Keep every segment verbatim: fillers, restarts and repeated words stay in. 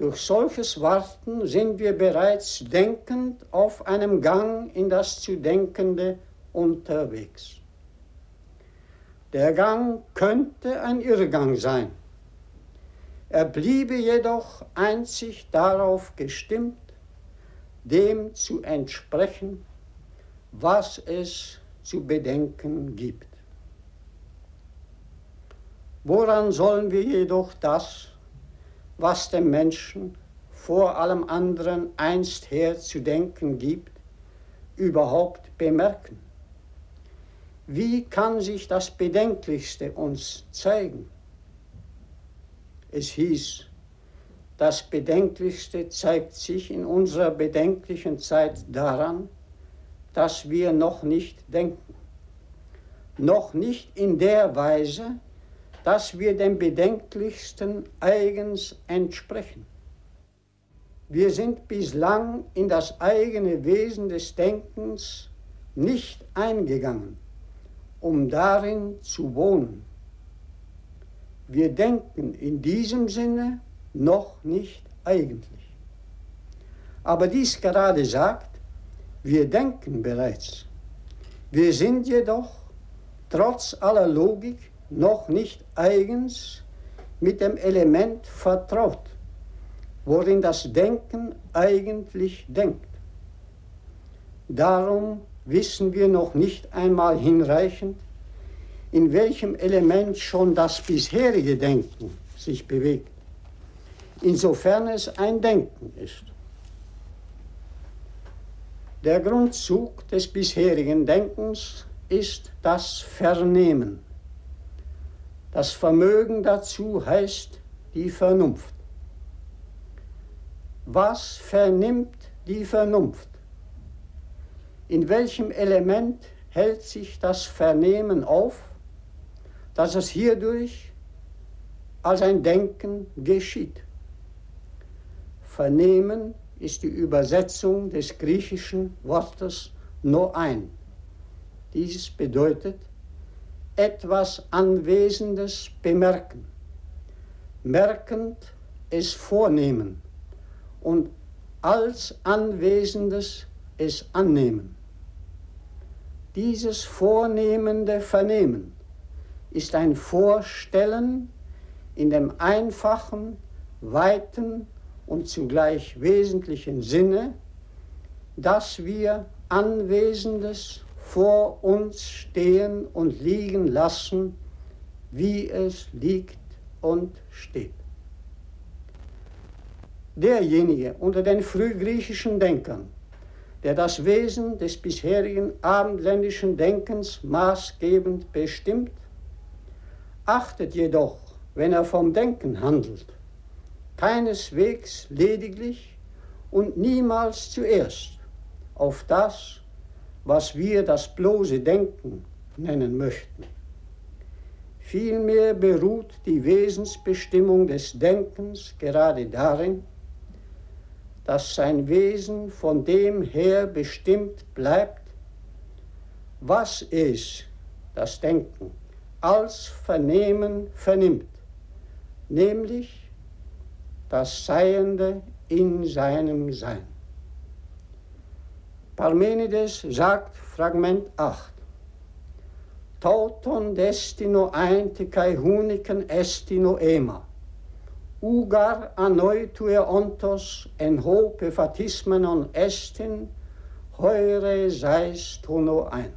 Durch solches Warten sind wir bereits denkend auf einem Gang in das zu Denkende unterwegs. Der Gang könnte ein Irrgang sein. Er bliebe jedoch einzig darauf gestimmt, dem zu entsprechen, was es zu bedenken gibt. Woran sollen wir jedoch das, was dem Menschen vor allem anderen einsther zu denken gibt, überhaupt bemerken? Wie kann sich das Bedenklichste uns zeigen? Es hieß, das Bedenklichste zeigt sich in unserer bedenklichen Zeit daran, dass wir noch nicht denken. Noch nicht in der Weise, dass wir dem Bedenklichsten eigens entsprechen. Wir sind bislang in das eigene Wesen des Denkens nicht eingegangen, um darin zu wohnen. Wir denken in diesem Sinne noch nicht eigentlich. Aber dies gerade sagt, wir denken bereits. Wir sind jedoch trotz aller Logik noch nicht eigens mit dem Element vertraut, worin das Denken eigentlich denkt. Darum wissen wir noch nicht einmal hinreichend, in welchem Element schon das bisherige Denken sich bewegt, insofern es ein Denken ist. Der Grundzug des bisherigen Denkens ist das Vernehmen. Das Vermögen dazu heißt die Vernunft. Was vernimmt die Vernunft? In welchem Element hält sich das Vernehmen auf, dass es hierdurch als ein Denken geschieht? Vernehmen ist die Übersetzung des griechischen Wortes noein. Dieses bedeutet etwas Anwesendes bemerken, merkend es vornehmen und als Anwesendes es annehmen. Dieses vornehmende Vernehmen ist ein Vorstellen in dem einfachen, weiten und zugleich wesentlichen Sinne, dass wir Anwesendes vor uns stehen und liegen lassen, wie es liegt und steht. Derjenige unter den frühgriechischen Denkern, der das Wesen des bisherigen abendländischen Denkens maßgebend bestimmt, achtet jedoch, wenn er vom Denken handelt, keineswegs lediglich und niemals zuerst auf das, was wir das bloße Denken nennen möchten. Vielmehr beruht die Wesensbestimmung des Denkens gerade darin, dass sein Wesen von dem her bestimmt bleibt, was es, das Denken, als Vernehmen vernimmt, nämlich das Seiende in seinem Sein. Parmenides sagt, Fragment acht, Tauton destino einte kai huniken estino ema, ugar anoitue ontos en hope phatismenon estin, heure seis tono ein.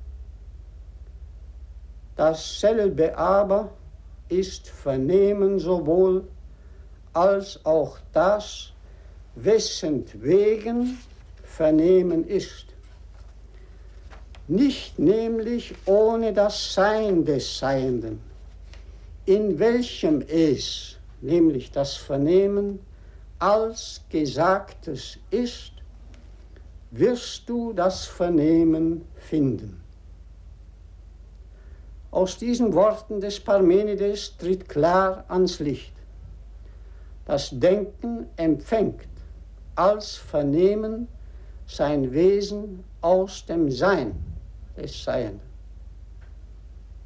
Dasselbe aber ist Vernehmen sowohl als auch das, wessentwegen Vernehmen ist. Nicht nämlich ohne das Sein des Seienden, in welchem es, nämlich das Vernehmen, als Gesagtes ist, wirst du das Vernehmen finden. Aus diesen Worten des Parmenides tritt klar ans Licht. Das Denken empfängt als Vernehmen sein Wesen aus dem Sein des Seienden.